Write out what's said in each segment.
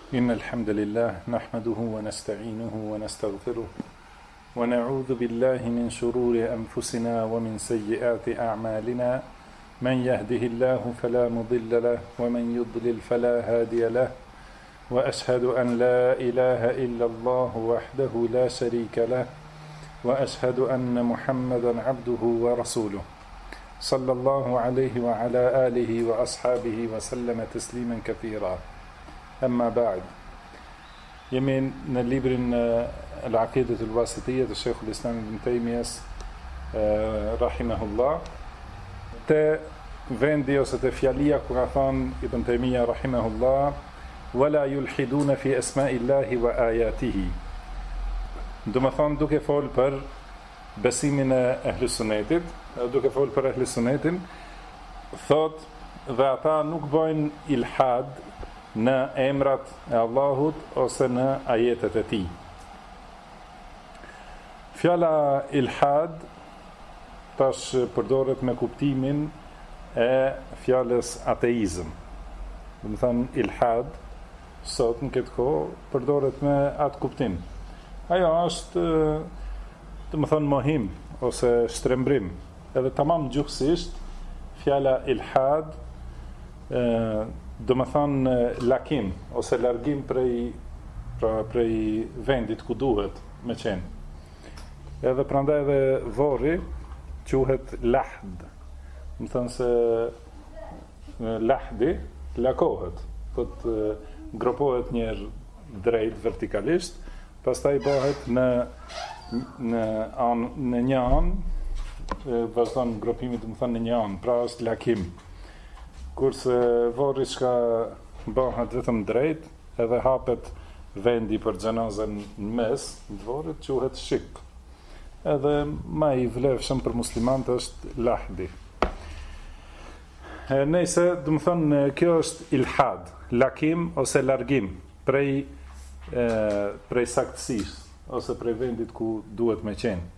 إن الحمد لله نحمده ونستعينه ونستغفره ونعوذ بالله من شرور أنفسنا ومن سيئات أعمالنا من يهده الله فلا مضل له ومن يضلل فلا هادي له وأشهد أن لا إله إلا الله وحده لا شريك له وأشهد أن محمدا عبده ورسوله صلى الله عليه وعلى آله وأصحابه وسلم تسليما كثيرا أما بعد يمين نليبرن العقيدة الواسطية الشيخ الإسلام ابن تيمية رحمه الله te vendi ose te fjalia kur ka thon Ibn Taymija rahimahullah wala yulhiduna fi asma'illahi wa ayatihi, do më thon duke fol për besimin e ehli sunnetit, duke fol për ehli sunnetin, thot dhe ata nuk bëjnë ilhad në emrat e Allahut ose në ajetet e tij. Fjala ilhad tash përdoret me kuptimin e fjalës ateizëm. Do të thënë ilhad sot në këtë kohë përdoret me atë kuptim. Ajo është do të thënë mohim ose shtrembrim. Edhe tamam gjuhësisht fjala ilhad do të thënë lakim ose largim prej vendit ku duhet me qenë. Edhe prandaj edhe vorri quhet lahd. Më thënë se lahdi lakohet, thot gropohet njerë drejt vertikalisht, pastaj bëhet në një anë, vazhdon gropimit të më thënë në një anë, pra është lakim. Kurse vorri çka bëhet vetëm drejt, edhe hapet vendi për xhenazën në mes të vorrit, quhet shik. Edhe ma i vlefshëm për muslimanët është lahdi. Nëse do të thonë kjo është ilhad, lakim ose largim prej saktësisë ose prej vendit ku duhet me qenë.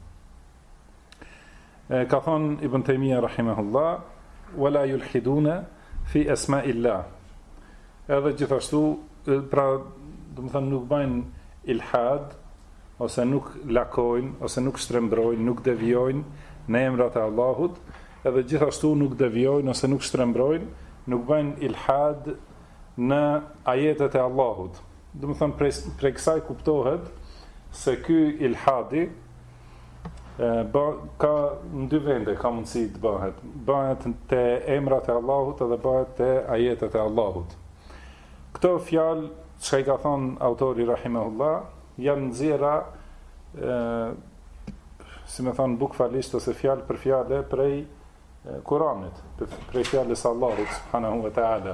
Ka thonë Ibn Taymija rahimahullah, wala yulhiduna fi asma'illah. Edhe gjithashtu, pra do të thonë nuk bëjnë ilhad ose nuk lakojnë, ose nuk shtrembrojnë, nuk devijojnë në emrat e Allahut, edhe gjithashtu nuk devijojnë ose nuk shtrembrojnë, nuk bëjnë ilhad në ajetet e Allahut. Do të thonë prej kësaj kuptohet se ky ilhadi ka në dy vende ka mundësi të bëhet. Bëhet te emrat e Allahut edhe bëhet te ajetet e Allahut. Këto fjalë çka i ka thonë autori rahimahullah janë nxjerra si me thonë bukfalisht ose fjalë për fjalë prej Kuranit, prej fjalës Allahut subhanahu wa ta'ala.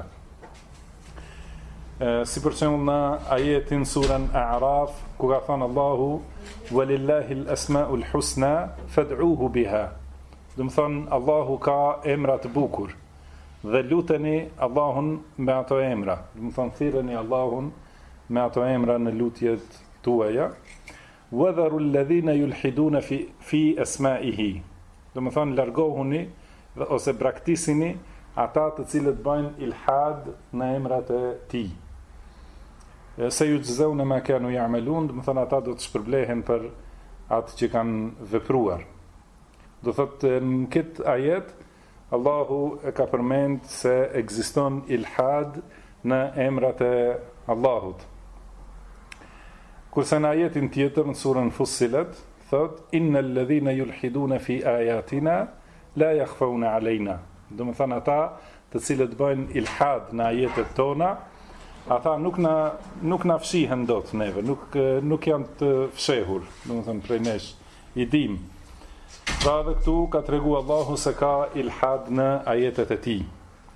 Si për shembull në ajetin surën A'raf ku ka thënë Allahu walillahi al-asma'ul husna fad'uhu biha. Do të thonë Allahu ka emra të bukur dhe luteni Allahun me ato emra. Do të thonë thirreni Allahun me ato emra në lutjet tuaja. Wadharu alladhina yulhiduna fi asma'ihi. Do të thonë largohuni ose braktisini ata të cilët bëjnë ilhad në emrat e tij. Se ju gjëzëvë në ma kanu ja'melun, dhe më thënë ata do të shpërblehen për atë që kanë vepruar. Do thëtë në këtë ajet, Allahu e ka përmend se ekziston ilhad në emrat e Allahut. Kurse në ajetin tjetër, në surën Fussilet, thot, inna alladhina yulhiduna fi ayatina, la yakhfawna alejna. Do më thënë ata të cilët bëjnë ilhad në ajetet tona, ata nuk na fshihen dot neve, nuk janë të fshehur, domethënë prej nesh i dim. Pra dhe këtu ka tregu Allahu se ka ilhad në ajetet e tij.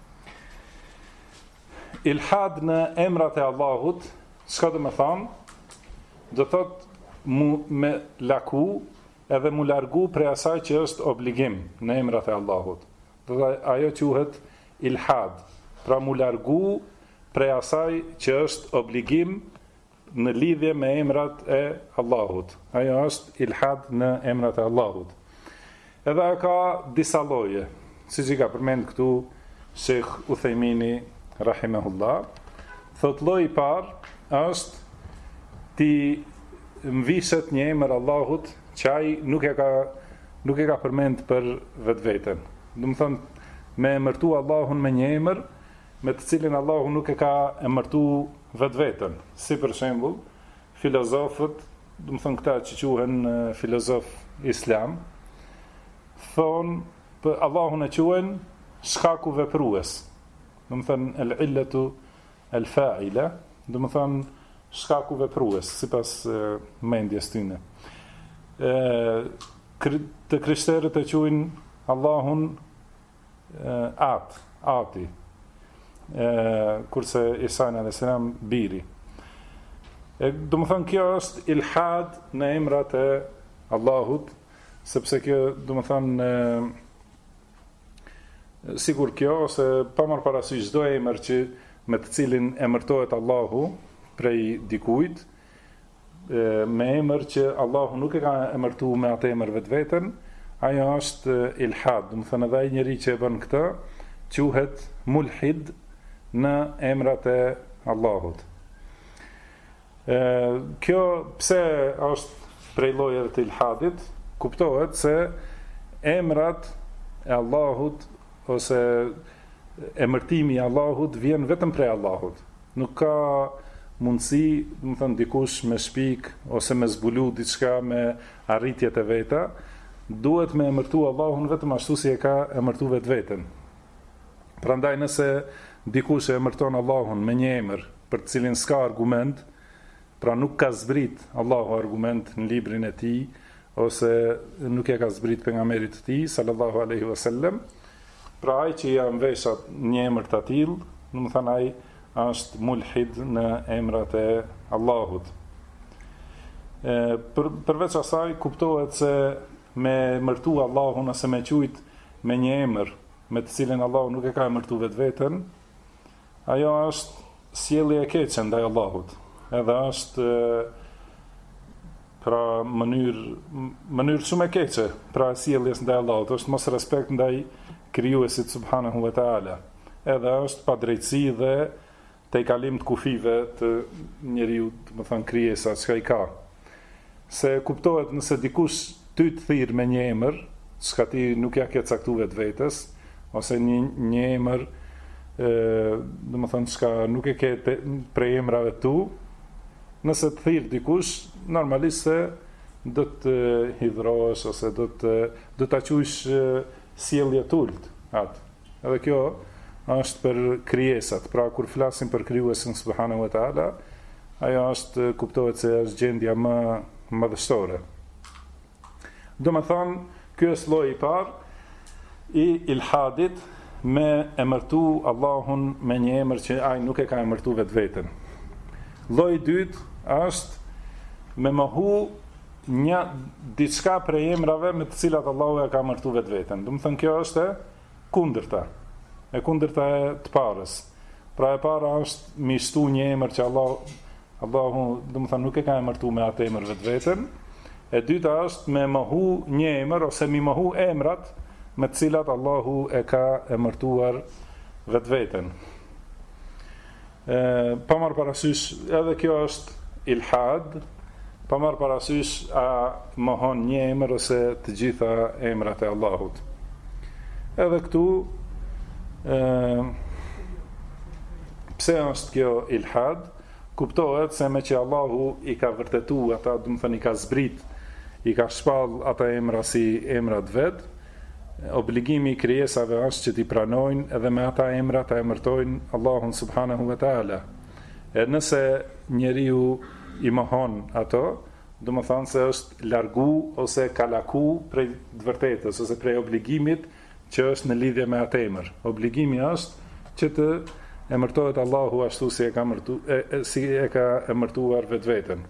Ilhad në emrat e Allahut, çka do të thonë? Do thot me laku edhe mu largu prej asaj që është obligim në emrat e Allahut. Do ajo quhet ilhad. Pra mu largu prej asaj që është obligim në lidhje me emrat e Allahut. Ajo është ilhad në emrat e Allahut. Edhe ka disa lloje, siç i ka përmend këtu Sheikh Uthejmini rahimahullah. Thot lloji i parë është ti mviset një emër Allahut që ai nuk e ka përmend për vetveten. Do të thonë me emërtu Allahun me një emër me të cilin Allahu nuk e ka emërtu vetveten. Si për shembull, filozofët, do të thonë këta që quhen filozof islam, thonë për Allahun e quhen shkaku veprues. Do të thonë el-illatu el-fa'ila, do të thonë shkaku veprues, sipas mendjes tyne. Të krishterët e quajnë Allahun ati, kurse Isa a.s. biri. Do të thonë kjo është ilhad në emrat e Allahut, sepse kjo do të thonë sigur kjo ose pa marrë parasysh çdo emër që me të cilin emërtohet Allahu prej dikujt, me emër që Allahu nuk e ka emërtu me atë emër vetveten, ajo është ilhad. Do të thonë edhe ai njeriu që e bën këtë quhet mulhid në emrat e Allahut. Kjo pse është prej llojeve të ilhadit, kuptohet se emrat e Allahut ose emërtimi i Allahut vjen vetëm prej Allahut. Nuk ka mundësi, do të thënë dikush me shpik ose me zbulu diçka me arritjet e veta, duhet me emërtu Allahun vetëm ashtu si e ka emërtu vetveten. Prandaj nëse dikush e emërton Allahun me një emër për të cilin s'ka argument, pra nuk ka zbrit Allahu argument në librin e tij ose nuk e ka zbrit pejgamberit të tij sallallahu alaihi wasallam, pra ai që ja mveshat një emër të tillë, do të thënë ai është mulhid në emrat e Allahut. Përveç asaj kuptohet se me emërtu Allahun ose me quajt me një emër me të cilin Allahu nuk e ka emërtu vetveten, ajo është sjellje e keqe ndaj Allahut. Edhe është pra mënyrë shumë e keqe pra sjelljes ndaj Allahut, është mos respekt ndaj krijuesit subhanahu wa taala. Edhe është padrejtësi dhe te kalim të kufive të njeriu, do të thonë krijesa çka i ka. Se kuptohet nëse dikush ty të thirr me një emër, çka ti nuk ja ke caktuar vetes, ose një emër do të thonë çka nuk e ke prej emrave tu, nëse të thirr dikush, normalisht se do të hidhrohesh ose do ta quajsh sjellje tult atë. Edhe kjo është për krijesat. Pra kur flasim për krijuesin subhanahu wa taala, ajo është kuptohet se është gjendja më madhështore. Domethënë, ky është lloji i parë i ilhadit, me emërtu Allahun me një emër që ai nuk e ka emërtu vetveten. Lloji i dytë është me mohu një diçka prej emrave me të cilat Allahu e ka emërtu vetveten. Do të thënë kjo është kundërta. E kundërta e të parës. Pra e para është mi shtu një emër që Allahu do të thënë nuk e ka emërtu me atë emër vetveten. E dyta është me mohu një emër ose mi mohu emrat me të cilat Allahu e ka emërtuar vetveten. Pa marrë parasysh, edhe kjo është ilhad, pa marrë parasysh a mohon një emër ose të gjitha emrat e Allahut. Edhe këtu, pse është kjo ilhad, kuptohet se me që Allahu i ka vërtetu ata, do të thënë i ka zbrit, i ka shpall ata emra si emrat vet, obligimi i krijesave është që t'i pranojnë edhe me ata emra ta emërtojnë Allahun subhanahu wa taala. E nëse njeriu i mohon ato, do të thonë se është largu ose ka laku prej të vërtetës ose prej obligimit që është në lidhje me atë emër. Obligimi është që të emërtohet Allahu ashtu si e ka emërtuar vetveten.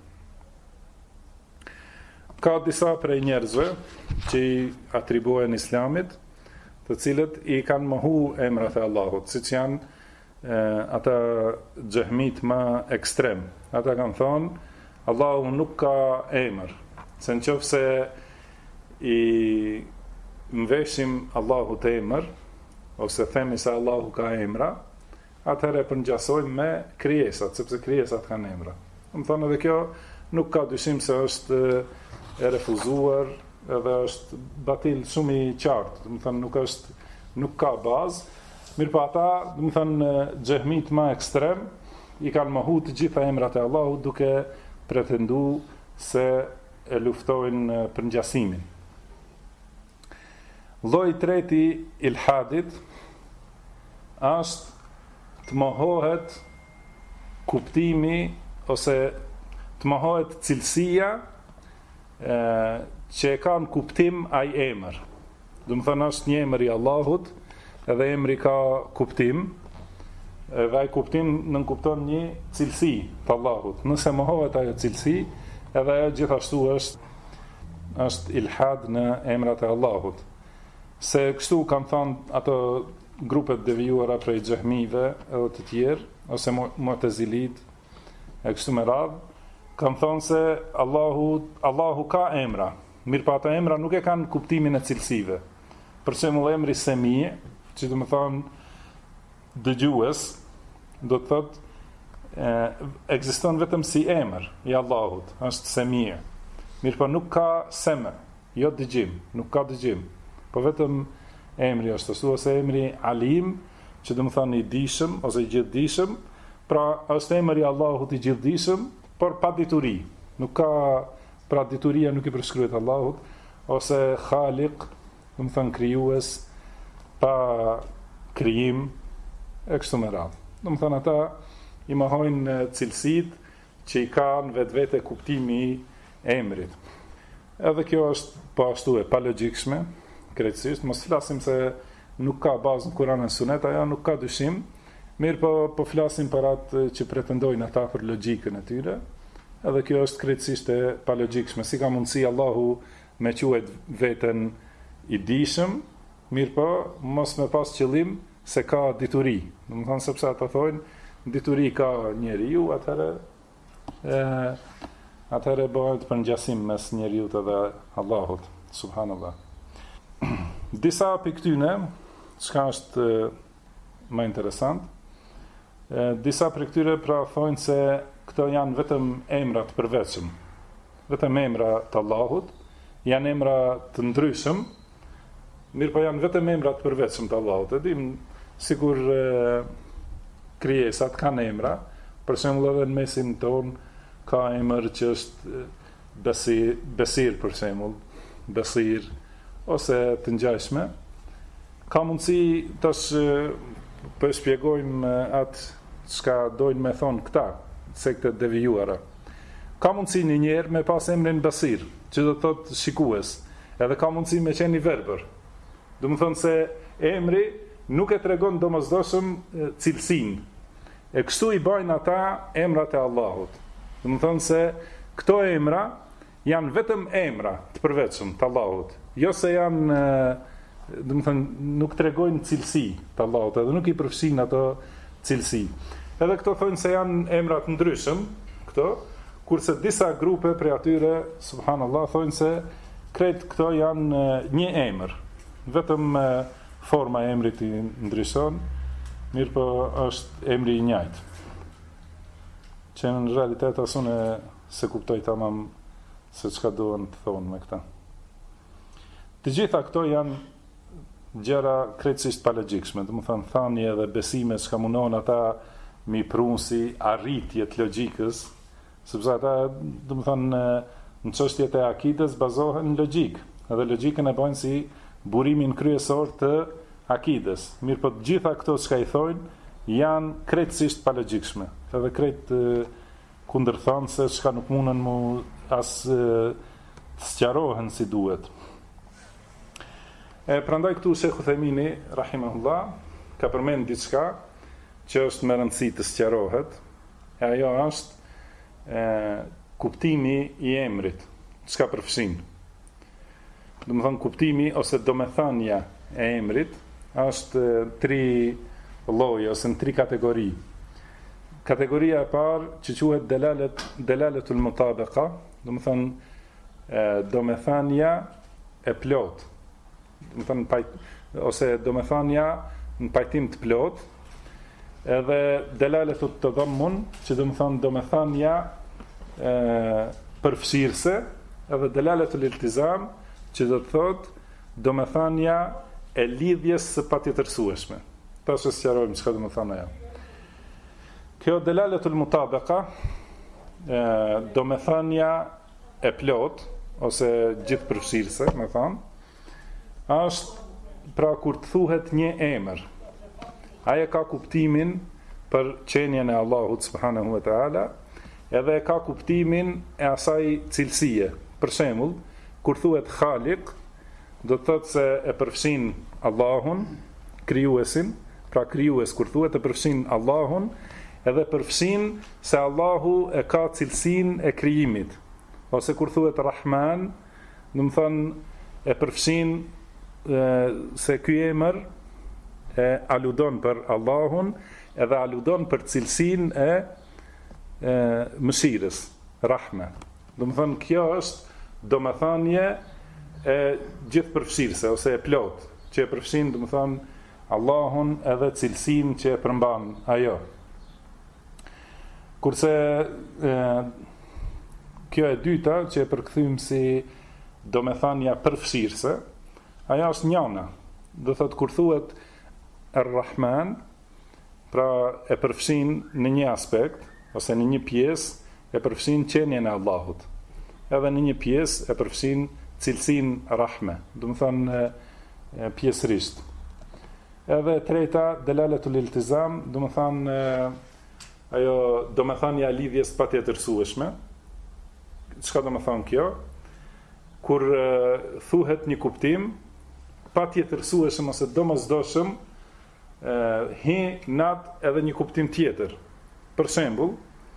Ka disa prej njerëzve që i atribuohen Islamit, të cilët i kanë mohu emrat e Allahut, siç janë ata xehmit më ekstrem. Ata kanë thonë Allahu nuk ka emër, se nëse i mveshim Allahu të emër, ose themi se Allahu ka emra, atëherë e përngjasojmë me krijesat, sepse krijesat kanë emra. Do të thonë edhe kjo nuk ka dyshim se është e refuzuar, edhe është batil shumë i qartë, do të thonë nuk ka bazë. Mirë pa ata, do të thonë xehmit më ekstrem i kanë mohu të gjitha emrat e Allahut duke pretendu se e luftojnë përngjasimin. Lloji i treti ilhadit është të mohohet kuptimi ose të mohohet cilësia që e ka në kuptim ai emër. Do të thonë është një emër i Allahut, edhe emri ka kuptim, dhe ai kuptim nënkupton një cilësi të Allahut. Nëse mohohet ajo cilësi, edhe ajo gjithashtu është ilhad në emrat e Allahut. Se kështu kanë thënë ato grupet devijuara prej xehmive edhe të tjerë, ose mu'tazilit e kështu me radhë, kanë thënë se Allahu ka emra, mirë pa ato emra nuk e kanë kuptimin e cilësive. Për shembull emri Semi, që do të thonë dëgjues, do të thotë ekziston vetëm si emër i Allahut, është Semi. Mirë pa nuk ka seme, jo dëgjim, nuk ka dëgjim, po vetëm emri është ashtu, ose emri Alim, që do të thonë i dijshëm ose i gjithdijshëm, pra është emri i Allahut i gjithdijshëm, por pa dituri. Nuk ka, pra dituria nuk i përshkruhet Allahut, ose Khaliq, do të thonë krijues pa krijim e kështu me radhë. Do të thonë ata i mohojnë cilësitë që i kanë vetvete kuptimi i emrit. Edhe kjo është po ashtu e pa logjikshme, krejtësisht, mos flasim se nuk ka bazë në Kur'an e Sunet, ajo nuk ka dyshim, mirë po flasim për atë që pretendojnë ata për logjikën e tyre, edhe kjo është krejtësisht e pa logjikshme. Si ka mundësi Allahu me quhet veten i dijshëm, mirë po mos me pas qëllim se ka dituri. Do të thonë sepse ata thonë dituri ka njeriu, atëherë bëhet përngjasim mes njeriut edhe Allahut, subhanallah. Disa për këtyne, çka është më interesant, disa për këtyre pra thonë se këto janë vetëm emra të përveçëm, vetëm emra të Allahut, janë emra të ndryshëm, mirë po janë vetëm emra të përveçëm të Allahut. E dim sikur krijesat kanë emra, për shembull edhe në mesin ton ka emër që është Besir për shembull, Besir ose të ngjashme. Ka mundësi tash po shpjegojmë atë çka dojnë me thonë këta, sektet devijuara. Ka mundësi një njerë me pas emrin Besir, që do të thotë shikues, edhe ka mundësi me qenë i verbër. Do të thonë se emri nuk e tregon domosdoshëm cilësinë. E kështu i bajnë ata emrat e Allahut. Do të thonë se këto emra janë vetëm emra të përveçëm të Allahut. Jo se janë, do të thonë, nuk tregojnë cilësi të Allahut, edhe nuk i përfshin ato cilësi. Edhe këto thonë se janë emra të ndryshëm, këto, kurse disa grupe prej atyre, subhanallah, thonë se krejt këto janë një emër. Vetëm forma e emrit i ndryshon, mirë po është emri i njëjtë. Që në realitet asune se kuptoj tamam se çka duhen të thonë me këta. Të gjitha këto janë gjëra krejtësisht pa logjikshme, do të thonë thënie dhe besime që mundon ata mi prunsi arritje të logjikës, sepse ata do të thonë në çështjet e akides bazohen në logjik, edhe logjikën e bajnë si burimin kryesor të akides. Mirë po të gjitha këto çka i thonë janë krejtësisht pa logjikshme, edhe krejt kundërthanëse çka nuk mundën mu as të sqarohen si duhet. Prandaj këtu Shekhu Themini, rahimahullah, ka përmend diçka që është me rëndësi të sqarohet, e ajo është kuptimi i emrit, çka përfshin. Do të thonë kuptimi ose domethënia e emrit është tri lloje ose në tri kategori. Kategoria e parë që quhet delaletul mutabaqa, do të thonë domethënia e plot. Do të thonë ose domethënia në pajtim të plot, edhe delaletu tadammun, që do të thënia përfshirëse, edhe delaletul iltizam, që do të thotë domethënia e lidhjes së patjetërsueshme. Tash e sqarojmë çka do të thonë ajo. Kjo delaletul mutabaqa, domethënia e plot ose gjithëpërfshirëse, më thënë, është pra kur të thuhet një emër. Ai ka kuptimin për qenien e Allahut subhanahu wa taala, edhe ka kuptimin e asaj cilësie. Për shembull, kur thuhet Khaliq, do të thotë se e përfshin Allahun, krijuesin, pra krijues kur thuhet e përfshin Allahun, edhe përfshin se Allahu e ka cilësinë e krijimit. Ose kur thuhet Rahman, do të thonë e përfshin se ky emër e aludon për Allahun, edhe aludon për cilësinë e mëshirës, Rahme. Do të thonë kjo është domethënie e gjithë përfshirëse ose e plot, që e përfshin do të thonë Allahun edhe cilësinë që e përmban ajo. Kurse kjo e dyta që e përkthym si domethënia përfshirëse, ajo është njëna. Do thotë kur thuhet Ar-Rahman, pra e përfshin në një aspekt ose në një pjesë e përfshin qenien e Allahut. Edhe në një pjesë e përfshin cilësinë Rahme, do të thonë pjesërisht. Edhe treta delaletul iltizam, do të thonë ajo domethënia e lidhjes patjetërsueshme. Çka do të thonë kjo? Kur thuhet një kuptim patjetërsueshëm ose domosdoshëm, hi nat edhe një kuptim tjetër. Për shembull,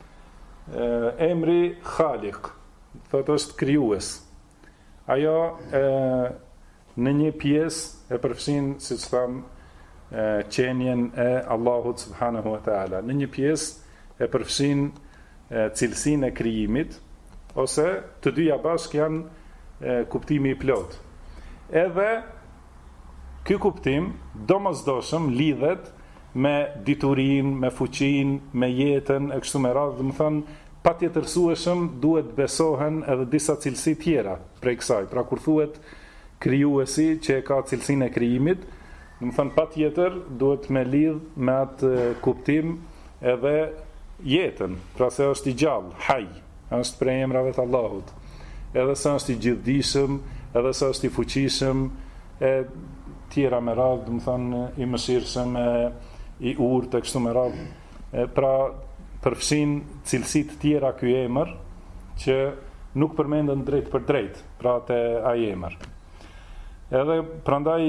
emri Khaliq, thotë është krijues. Ajo në një pjesë e përfshin, siç tham, qenien e Allahut subhanahu wa taala. Në një pjesë e përfshin cilësinë e krijimit, ose të dyja bashkë janë kuptimi i plot. Edhe ky kuptim domosdoshëm lidhet me diturinë, me fuqinë, me jetën e kështu me radhë, do të thonë patjetërsueshëm duhet besohen edhe disa cilësi tjera prej kësaj. Pra kur thuhet krijuesi që e ka cilësinë e krijimit, do të thonë patjetër duhet me lidh me atë kuptim edhe jetën. Pra se është i gjallë, haj, është prej emrave të Allahut. Edhe se është i gjithdijshëm, edhe se është i fuqishëm, e tjera me radhë, do të thonë i mëshirshëm, i urtë e kështu me radhë. Pra përfshin cilësit tjera ky emër që nuk përmenden drejt për drejt, pra te ai emër. Edhe prandaj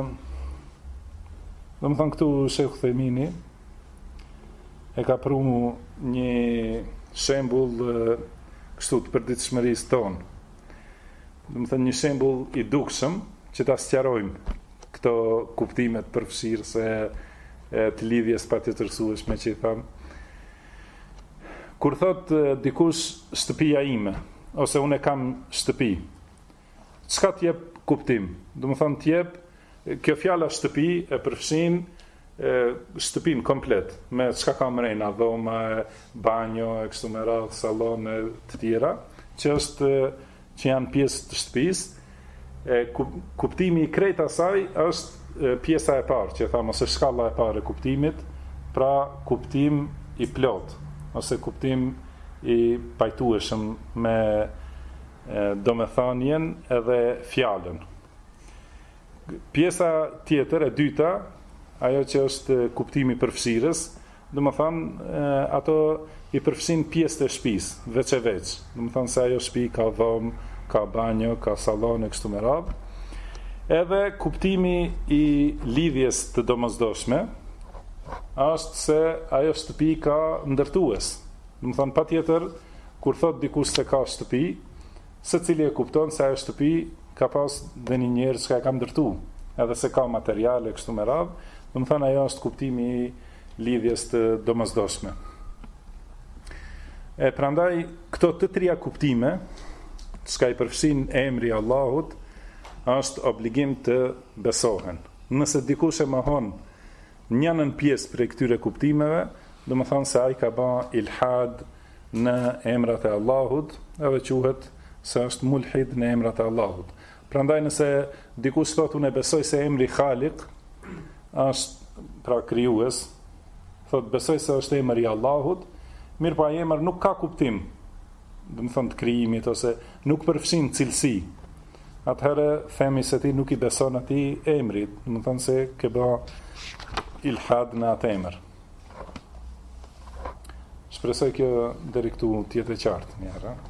do të thonë këtu Sheikh Themini e ka prumu një shembull kështu të përditshmërisë tonë. Do të thonë një shembull i dukshëm që ta sqarojmë këto kuptimet përfshirëse të lidhjes patjetërsueshme që i tham. Kur thot dikush shtëpia ime, ose unë kam shtëpi, çka t'jep kuptim? Do të thonë t'jep, kjo fjala shtëpi e përfshin shtëpinë komplet, me çka ka mrena, dhoma, banjo, e kështu me radhë, sallone të tjera, që janë pjesë të shtëpisë. Kuptimi i krejt asaj është pjesa e parë, që thamë, ose shkalla e parë e kuptimit, pra kuptim i plot, ose kuptim i pajtueshëm me domethënien edhe fjalën. Pjesa tjetër e dyta, ajo që është kuptimi përfshirës, domethënë ato i përfshin pjesët e shtëpisë, veç e veç. Domethënë se ajo shtëpi ka dhomë, ka banjo, ka sallon e kështu me radhë. Edhe kuptimi i lidhjes të domosdoshme është se ajo shtëpi ka ndërtues. Do të thonë patjetër kur thot dikush se ka shtëpi, secili e kupton se ajo shtëpi ka pas dhe një njerëz që e ka ndërtuar, edhe se ka materiale kështu me radhë. Do të thonë ajo është kuptimi i lidhjes të domosdoshme. Prandaj këto të trija kuptime, çka i përfshin emri i Allahut, është obligim të besohen. Nëse dikush e mohon njënën pjesë për këtyre kuptimeve, do më thonë se ai ka ba ilhad në emrat e Allahut, edhe quhet se është mulhid në emrat e Allahut. Prandaj nëse dikush thotë unë besoj se emri Khaliq është pra krijues, thotë besoj se është emri i Allahut, mirë pa emër nuk ka kuptim, do më thonë të krijimit ose nuk përfshin cilësi. Atëherë themi se ti nuk i beson atij emrit, do më thonë se ke bë ilhad në atë emër. Shpresoj kjo deri këtu tjetë e qartë një herë.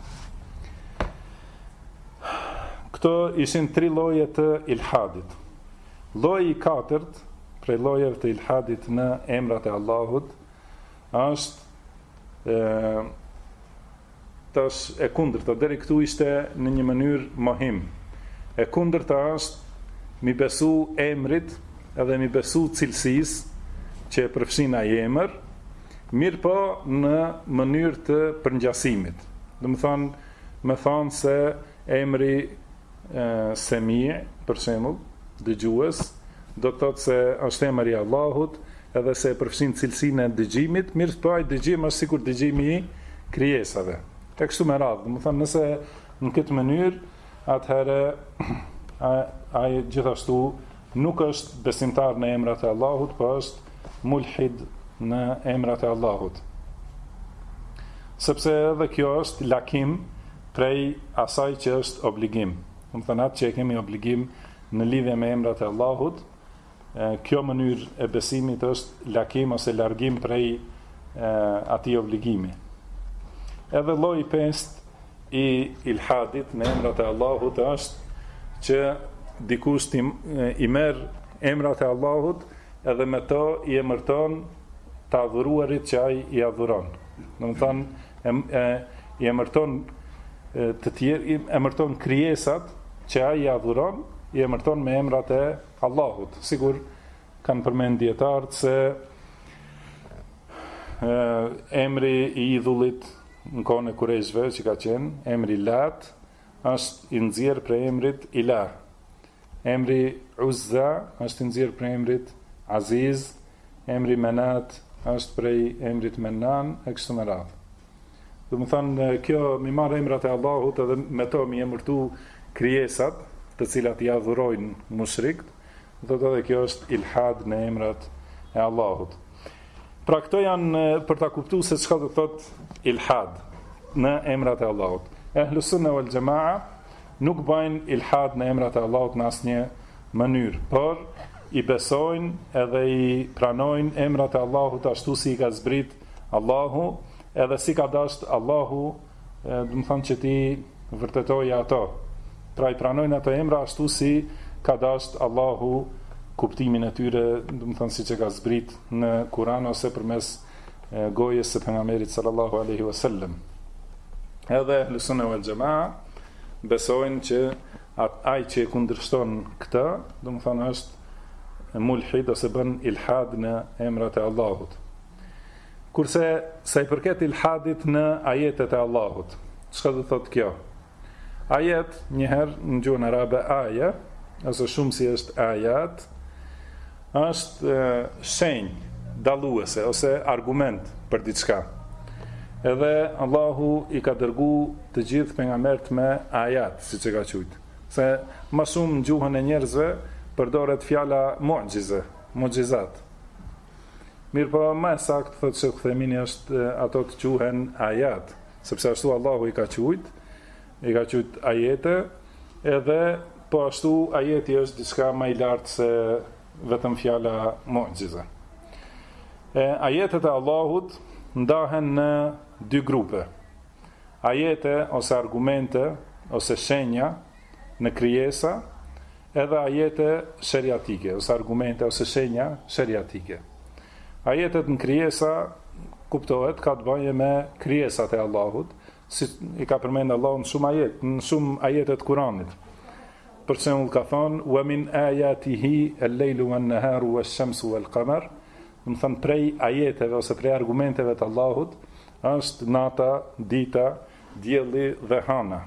Këto ishin 3 lloje të ilhadit. Lloji i katërt prej llojeve të ilhadit në emrat e Allahut është tash e kundërta. Deri këtu ishte në një mënyrë mohim. E kundërta është mi besu emrit edhe mi besu cilësisë që e përfshin ai emër, mirë po në mënyrë të përngjasimit. Do më thonë se emri Semi, për shembull, dëgjues, do të thotë se është emri i Allahut, edhe se e përfshin cilësinë e dëgjimit, mirë po ai dëgjim është sikur dëgjimi i krijesave. E kështu me radhë, do më thonë nëse në këtë mënyrë, atëherë ai gjithashtu nuk është besimtar në emrat e Allahut, po është mulhid në emrat e Allahut. Sepse edhe kjo është lakim prej asaj që është obligim. Do të thonë atë që e kemi obligim në lidhje me emrat e Allahut, kjo mënyrë e besimit është lakim ose largim prej atij obligimi. Edhe lloji 5 i ilhadit në emrat e Allahut është që dikush i merr emrat e Allahut edhe me to i emërton të adhuruarit që ai i adhuron. Do të thonë i emërton të tjerë, i emërton krijesat që ai i adhuron, i emërton me emrat e Allahut. Sigur kanë përmend dietarët se emri i idhullit në kohën e Kurejshve që ka qenë, emri Lat, është i nxjerrë prej emrit Ilah. Emri Uzza është i nxjerrë prej emrit Aziz, emri Menat është prej emrit Mennan, e kështu me radhë. Do më thënë, kjo mi marrë emrat e Allahut edhe me to mi emërtu krijesat, të cilat i adhurojnë mushrikt, do të edhe kjo është ilhad në emrat e Allahut. Pra këto janë për ta kuptuar se çka do të thotë ilhad në emrat e Allahut. Ehlus sunna wal jamaa nuk bajnë ilhad në emrat e Allahut në asnjë mënyrë, por i besojnë edhe i pranojnë emrat e Allahut ashtu si i ka zbrit Allahu, edhe si ka dashur Allahu, do të thonë që ti vërtetojë ato. Pra i pranojnë ato emra ashtu si ka dashur Allahu kuptimin e tyre, do të thonë siç e ka zbrit në Kur'an ose përmes gojës së pejgamberit sallallahu alaihi wasallam. Edhe Ahlus Sunna wal Jamaa besojnë që ai që e kundërshton këtë, do të thonë është mulhid ose bën ilhad në emrat e Allahut. Kurse sa i përket ilhadit në ajetet e Allahut, çka do thotë kjo? Ajet, njëherë në gjuhën arabe aje, ose shumë si është ajat, është shenjë, dalluese, ose argument për diçka. Edhe Allahu i ka dërgu të gjithë pejgamberët me ajat, siç e ka thujtë. Se më shumë në gjuhën e njerëzve përdoret fjala mu'jizat. Mirë po më saktë thotë se themini është ato të quhen ajat, sepse ashtu Allahu i ka thujtë, i ka thujt ajete, edhe po ashtu ajeti është diçka më i lartë se vetëm fjala mu'jiza. Ajetet e Allahut ndahen në 2 grupe. Ajete ose argumente ose shenja në krijesa, edhe ajete sheriatike ose argumente ose shenja sheriatike. Ajetet në krijesa kuptohet ka të bëjë me krijesat e Allahut, si i ka përmend Allahu në shumë ajete të Kuranit. Për shembull ka thonë wa min ayatihi al-lailu wan-naharu wash-shamsu wal-qamar, do të thonë prej ajeteve ose prej argumenteve të Allahut është nata, dita, dielli dhe hana.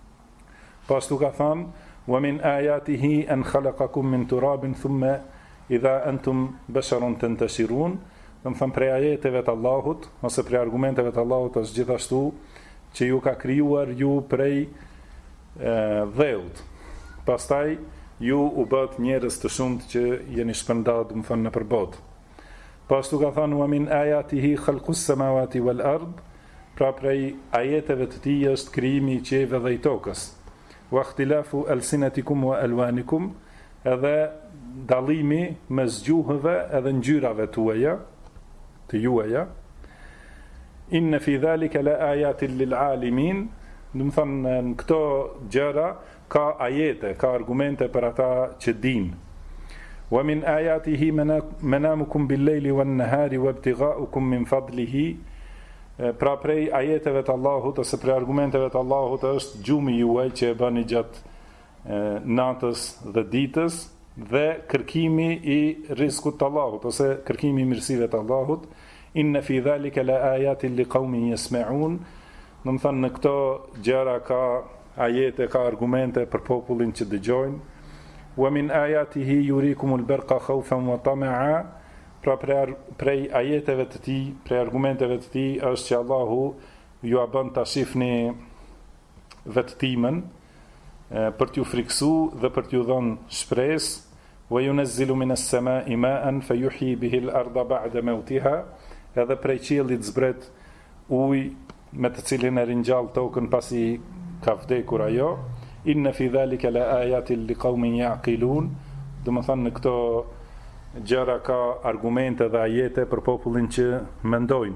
Po ashtu ka thonë wa min ayatihi an khalaqakum min turabin thumma idha antum basharun tantashirun, do të thënë prej ajeteve të Allahut ose prej argumenteve të Allahut është gjithashtu që ju ka krijuar ju prej dheut. Pastaj ju u bët njerëz të shumtë që jeni shpërndarë, do të thënë nëpër botë. Pashtu ka thënë wa min ayatihi khalqus samawati wal ard, pra prej ajeteve të tij është krijimi i qiejve dhe i tokës. Wa ikhtilafu alsinatikum wa alwanikum, edhe dallimi mes gjuhëve edhe ngjyrave tuaja, të juaja. Inna fi dhalika la ayatin lil alimin, do të thënë në këto gjëra ka ajete, ka argumente për ata që dinë. Wa min ayatihi manamukum bil-layli wan-nahari wabtigha'ukum min fadlihi, pra prej ajeteve të Allahut ose prej argumenteve të Allahut është gjumi juaj që e bëni gjatë natës dhe ditës dhe kërkimi i rizkut të Allahut ose kërkimi i mirësive të Allahut. Inna fi dhalika la ayatin liqaumin yasma'un, do të thënë në këto gjëra ka ajete, ka argumente për popullin që dëgjojnë. Wa min ayatihi yurikumul barqa khawfan wa tama'a, pra prej ajeteve të tij, prej argumenteve të tij është që Allahu ju a bën ta shihni vetëtimën për t'ju friksu dhe për t'ju dhënë shpresë. Wa yunazzilu minas sama'i ma'an fayuhyi bihi al-ardha ba'da mawtiha, edhe prej qiellit zbret ujë me të cilin e ringjall tokën pasi ka vdekur ajo. Inna fi dhalika la ayatin liqaumin ya'qilun, do të thënë në këto gjëra ka argumente dhe ajete për popullin që mendojnë.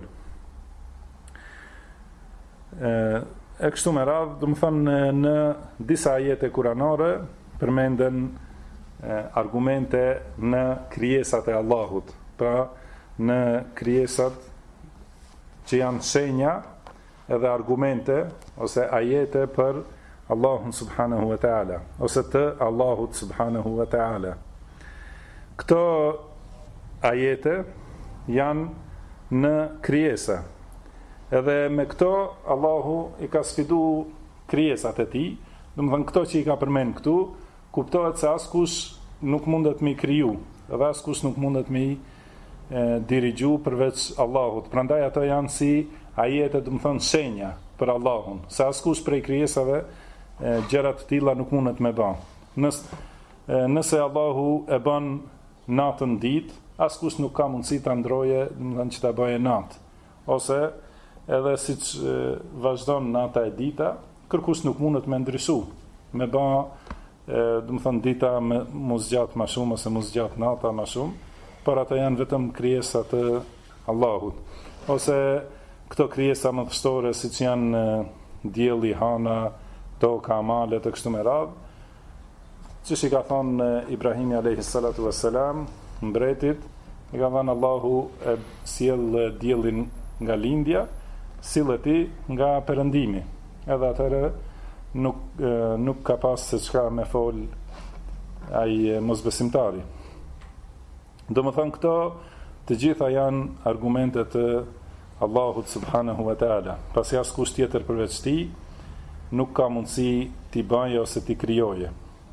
E kështu me radhë, do të thënë në disa ajete kuranore përmenden argumente në krijesat e Allahut, pra në krijesat që janë shenja edhe argumente ose ajete për Allahun subhanahu wa ta'ala ose të Allahut subhanahu wa ta'ala. Këto ajete janë në krijesa. Edhe me këto Allahu i ka sfidu krijesat e tij, do të thënë këto që i ka përmend këtu, kuptohet se askush nuk mundet me kriju, edhe askush nuk mundet me dirigju përveç Allahut. Prandaj ato janë si ajete, do të thënë shenja për Allahun, se askush prej krijesave gjëra të tilla nuk mundet me bë. Nëse Allahu e bën natën ditë, askush nuk ka mundësi ta ndroje, do të thënë që ta bëjë natë. Ose edhe siç vazhdon nata e dita, kërkush nuk mundet me ndryshu, me bë, do të thënë dita me mos zgjat më shumë ose mos zgjat nata më shumë, por ato janë vetëm krijesa të Allahut. Ose këto krijesa më vështore siç janë dielli, hana, toka, malet e kështu me radhë, që i ka thonë Ibrahimi a.s. mbretit, i ka thonë Allahu e sjell diellin nga lindja, silleti nga perëndimi. Edhe atëre nuk ka pas se çka me fol ai mosbesimtari. Domethënë këto të gjitha janë argumente të Allahut subhanahu wa ta'ala. Pasi askush tjetër përveç tij nuk ka mundësi t'i bëjë ose t'i krijoje.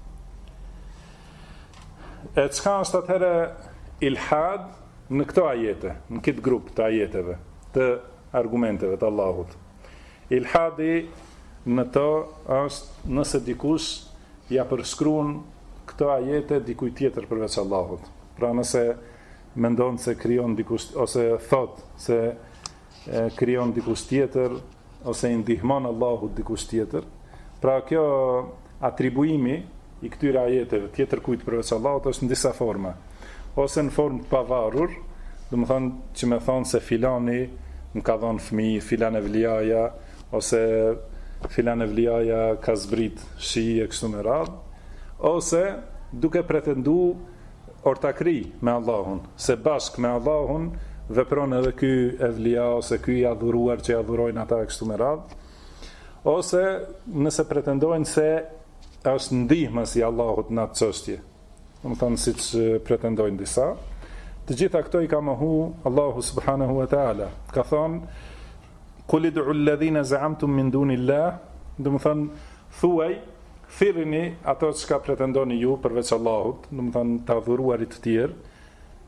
E çka është atëherë ilhad në këto ajete, në këtë grup të ajeteve, të argumenteve të Allahut? Ilhadi në to është nëse dikush ja përshkruan këto ajete dikujt tjetër përveç Allahut. Pra nëse mendon se krijon dikush ose thot se krijon dikush tjetër ose i ndihmon Allahut dikush tjetër, pra kjo atribuimi i këtyre ajeteve tjetër kujt përveç Allahut është në disa forma. Ose në formë të pavarur, do të thonë që më thon se filani më ka dhënë fëmijë, filan evliaja, ose filan evliaja ka zbrit shi e kështu me radhë, ose duke pretendu ortakri me Allahun, se bashkë me Allahun vepron edhe ky evlia ose ky i adhuruar që i adhurojnë ata e kështu me radhë, ose nëse pretendojnë se është ndihmës i Allahut në atë çështje. Do të thonë siç pretendojnë disa. Të gjitha këto i ka mohu Allahu subhanahu wa ta'ala. Ka thonë qul ud'u alladhina za'amtum min dunillah, do të thonë thuaj, thirrni ato që pretendoni ju përveç Allahut, do të thonë të adhuruarit të tjerë,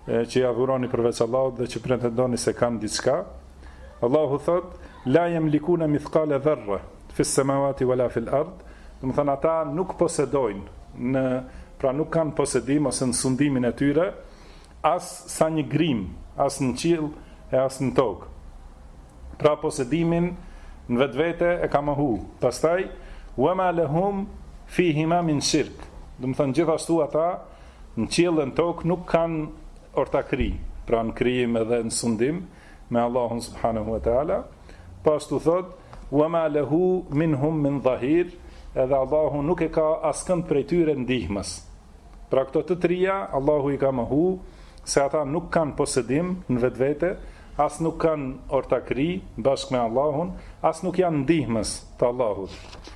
që ja adhuroni përveç Allahut dhe që pretendoni se kanë diçka. Allahu thot: la yamlikuna mithqala dharra fis samawati wala fil ard. Do të thonë ata nuk posedojnë pra nuk kanë posedim ose në sundimin e tyre as sa një grim, as në qiell e as në tokë. Pra posedimin në vetvete e ka mohu. Pastaj wama lahum fihima min shirk. Do të thonë gjithashtu ata në qiell dhe në tokë nuk kanë ortakri, pra në krijim edhe në sundim me Allahun subhanahu wa taala. Pastu thot wama lahu minhum min dhahir, edhe Allahu nuk e ka askënd prej tyre ndihmës. Pra këto të trija Allahu i ka mohu, se ata nuk kanë posedim në vetvete, as nuk kanë ortakri bashkë me Allahun, as nuk janë ndihmës të Allahut.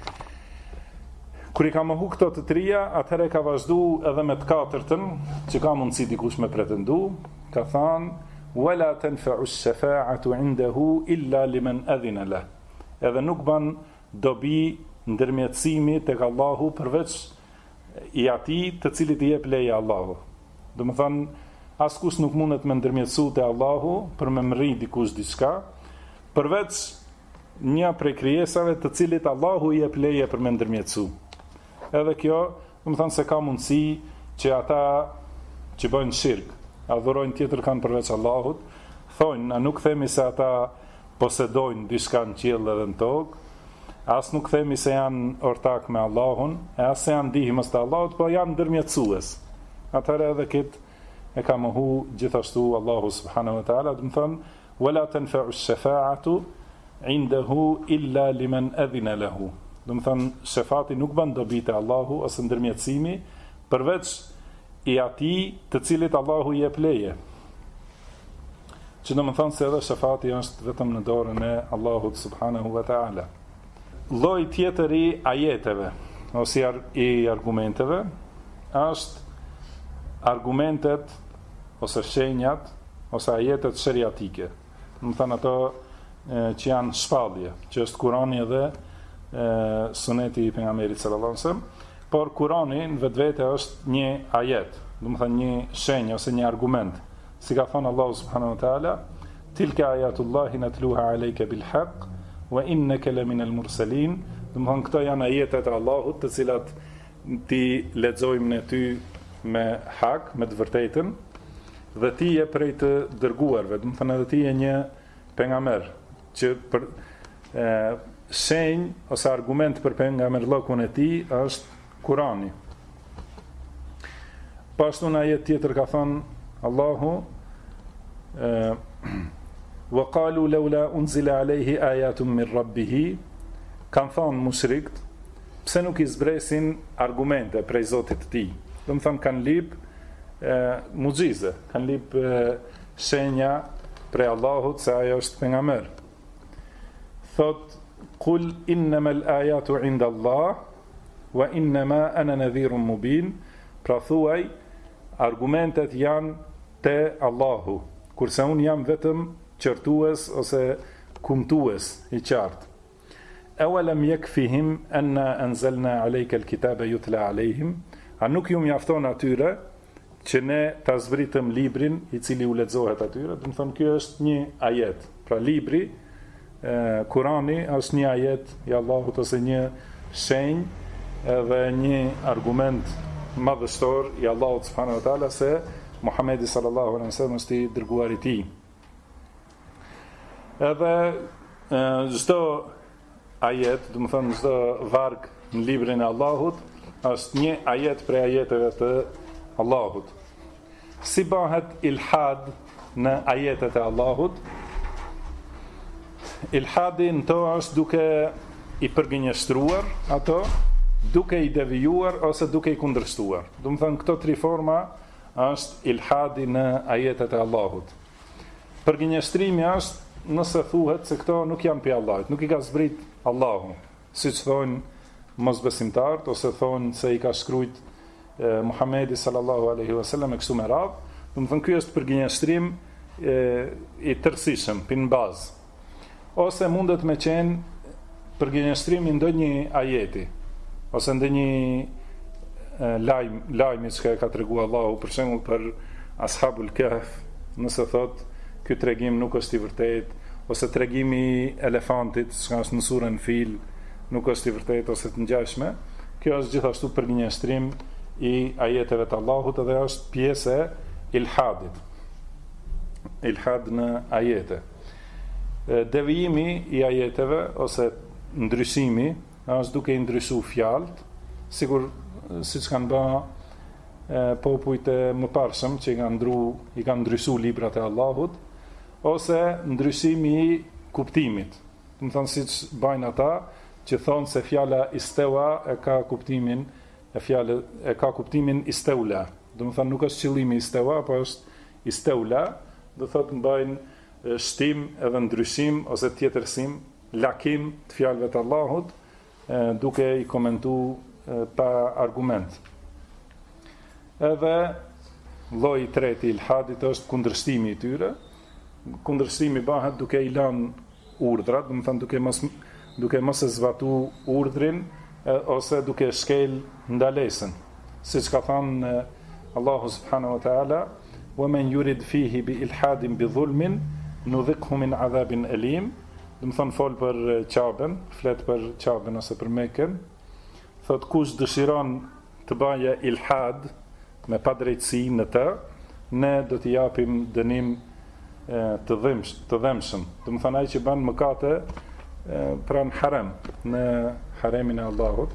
Kur i ka mohu këto të trija, atëherë ka vazhdu edhe me të katërtën, që ka mundësi dikush me pretendu, ka thanë wala tanfa'u ash-shafa'atu 'indahu illa liman adhina lah. Edhe nuk ban dobi ndërmjetësimi tek Allahu përveç i atij të cilit i jep leje Allahu. Do të thonë askush nuk mundet me ndërmjetësu te Allahu për me mërri dikush diçka, përveç një prej krijesave të cilit Allahu i jep leje për me ndërmjetësu. Edhe kjo, do të thonë se ka mundësi që ata që bëjnë shirk, adhurojnë tjetër kanë përveç Allahut, thonë, na nuk themi se ata posedojnë diçka në qiell edhe në tokë, as nuk themi se janë ortak me Allahun, e as se janë ndihmës të Allahut, po janë ndërmjetësues. Atëherë edhe këtë e ka mohu gjithashtu Allahu subhanahu wa taala, do të thonë wala tanfa'u ash-shafa'atu 'indahu illa liman adhina lahu. Do të thonë shefati nuk bën dobi te Allahu ose ndërmjetësimi përveç i atij të cilit Allahu i jep leje. Që do të thonë se edhe shefati është vetëm në dorën e Allahut subhanahu wa taala. Lloji tjetër i ajeteve ose i argumenteve është argumentet ose shenjat ose ajetet sheriatike. Do të thonë ato që janë shpallje, që është Kurani dhe suneti i pejgamberit sallallahu alajhi wasallam, por Kurani në vetvete është një ajet, do të thonë një shenjë ose një argument. Si ka thënë Allahu subhanahu wa taala, tilka ayatullahi natluha alayka bil haqq wa innaka lamin al mursalin. Do të thonë këto janë ajetet e Allahut, të cilat ti lexojmë ne ty me hak, me të vërtetën, dhe ti je prej të dërguarve. Do të thonë edhe ti je një pejgamber që për shenjë ose argument për pejgamberllokun e tij është Kurani. Pashtu në ajet tjetër ka thënë Allahu wa qalu laula unzila alayhi ayatun min rabbih, kanë thënë mushrikt, pse nuk i zbresin argumente prej Zotit të tij. Do të thonë kanë lip mucize, kanë lip shenja prej Allahut se ajo është pejgamber. Thot qul innamal ayatu 'inda Allah wa innama ana nadhirun mubin. Pra thuaj, argumentet janë te Allahu, kurse unë jam vetëm qërtues ose kumtues i qartë. Awalam yakfihim anna anzalna alayka alkitaba yutla alayhim. A nuk ju mjafton atyre që ne ta zbritëm librin i cili u lexohet atyre? Do të thonë kjo është një ajet. Pra libri Kurani është një ajet i Allahut ose një shenjë edhe një argument madhështor i Allahut subhanahu wa taala se Muhamedi sallallahu alaihi wasallam është i dërguari i tij. Edhe çdo ajet, do të thonë çdo varg në librin e Allahut është një ajet prej ajeteve të Allahut. Si bëhet ilhad në ajetet e Allahut? Ilhadi në to është duke i përgënjeshtruar ato, duke i devijuar ose duke i kundërshtuar. Do të thonë këto tri forma është ilhadi në ajetet e Allahut. Përgënjeshtrimi është nëse thuhet se këto nuk janë për Allahut, nuk i ka zbrit Allahu, siç thonë mosbesimtarët ose thonë se i ka shkruajt Muhamedi sallallahu alaihi wasallam e kështu me radhë. Do të thonë ky është përgënjeshtrim i tërësishëm, pin bazë. Ose mundet me qenë përgënjeshtrimi ndonjë ajeti ose ndonjë lajmi që ka treguar Allahu, për shembull për Ashabul Kahf, nëse thot ky tregim nuk është i vërtet, ose tregimi i elefantit, që është në surën Fil, nuk është i vërtet ose të ngjashme, kjo është gjithashtu përgjigjëstrim i ajeteve të Allahut dhe është pjesë e ilhadit. Ilhad në ajete. Devijimi i ajeteve ose ndryshimi është duke i ndryshuar fjalët, sikur siç kanë bërë popujt e mëparshëm që i kanë ndryshuar librat e Allahut, ose ndryshimi i kuptimit. Do të thonë siç bajnë ata që thonë se fjala istewa e ka kuptimin isteula. Do të thonë nuk është qëllimi istewa, po është isteula, do thotë mbajnë shtim edhe ndryshim ose tjetërsim, lakim të fjalëve të Allahut, duke i komentuar pa argument. Edhe lloji i tretë i ilhadit është kundërshtimi i tyre. Kundërshtimi bëhet duke i lënë urdhrat, do të thonë duke mos e zbatu urdhrin ose duke shkel ndalesën. Siç ka thënë Allahu subhanahu wa taala, "Wa man yurid fihi bi ilhadin bi dhulmin nudhiqhu min adhabin alim." Do të thonë fol për Qabën, flet për Qabën ose për Mekën. Thot kush dëshiron të bëjë ilhad me padrejtësi në të, ne do t'i japim dënim të dhëmshëm. Do të thonë ai që bën mëkate pranë harem, në haremin e Allahut,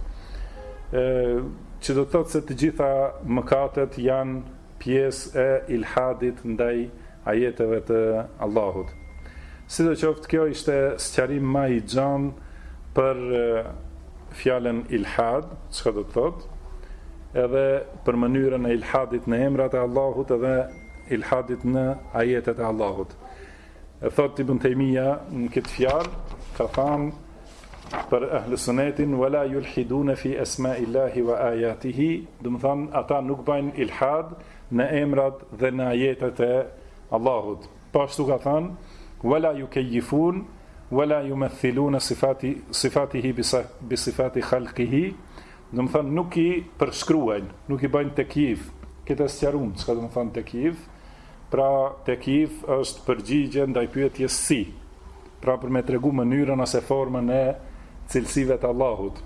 që do të thotë se të gjitha mëkatet janë pjesë e ilhadit ndaj ajeteve të Allahut. Sidoqoftë kjo ishte sqarim më i gjanë për fjalën ilhad, çka do të thotë, edhe për mënyrën e ilhadit në emrat e Allahut edhe ilhadit në ajetet e Allahut. E thot Ibn Taymija në këtë fjalë, ka thënë për ahlus sunetin wala yulhiduna fi asma'illahi wa ayatihi, do të thonë ata nuk bëjnë ilhad në emrat dhe në ajetet e Allahut. Po ashtu ka thënë wala yukayyifun wala yumathiluna sifatihi bi sifati khalqihi, do të thonë nuk i përshkruajnë, nuk i bëjnë tekyif. Këtë sqarum, çka do të thonë tekyif? Pra tekyif është përgjigje ndaj pyetjes si. Pra për me tregu mënyrën ose formën e cilësive të Allahut.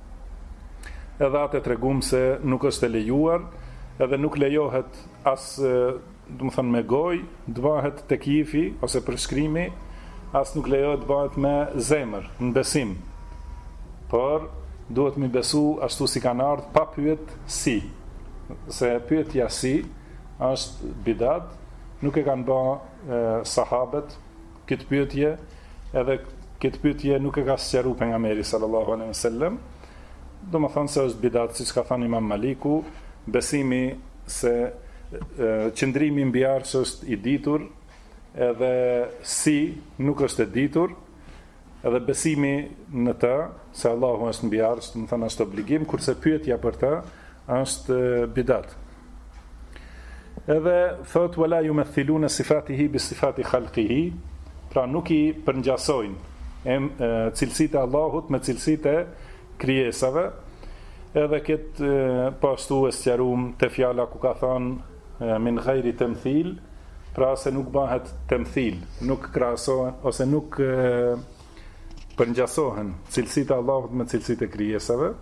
Edhe atë tregum se nuk është e lejuar, edhe nuk lejohet as, do të thonë me gojë, të bëhet tekyifi ose përshkrimi, as nuk lejohet të bëhet me zemër, në besim. Por duhet mi besu ashtu si kanë ardhur pa pyet si. Se pyetja si është bidat, nuk e kanë bërë sahabët këtë pyetje, edhe këtë pyetje nuk e ka sqaruar pejgamberi sallallahu alaihi wasallam. Domethënë se është bidat, siç ka thënë Imam Maliku, besimi se qëndrimi mbi arsh është i ditur, edhe si nuk është e ditur, edhe besimi në të se Allahu është mbi arsh, domethënë është obligim, kurse pyetja për të është bidat. Edhe thot wala yumathiluna sifatihi bi sifati khalqihi, pra nuk i përngjasojnë cilësitë e Allahut me cilësitë e krijesave. Edhe këtë po ashtu e sqaruam te fjala ku ka thënë min ghairi tamthil, pra se nuk bëhet tamthil, nuk krahasohen ose nuk përngjasohen cilësitë e Allahut me cilësitë e krijesave,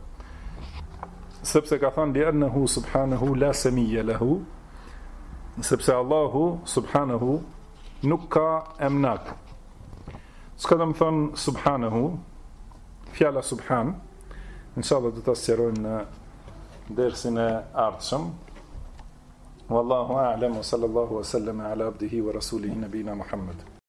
sepse ka thënë li annahu subhanahu la samiyya lahu, sepse Allahu subhanahu nuk ka emnak. S'ka do të thonë subhanahu, fjala subhan, inshallah do ta sqarojmë në dersin e ardhshëm. Wallahu a'lam wa sallallahu wa sallama ala abdihi wa rasulihi nabina Muhammad.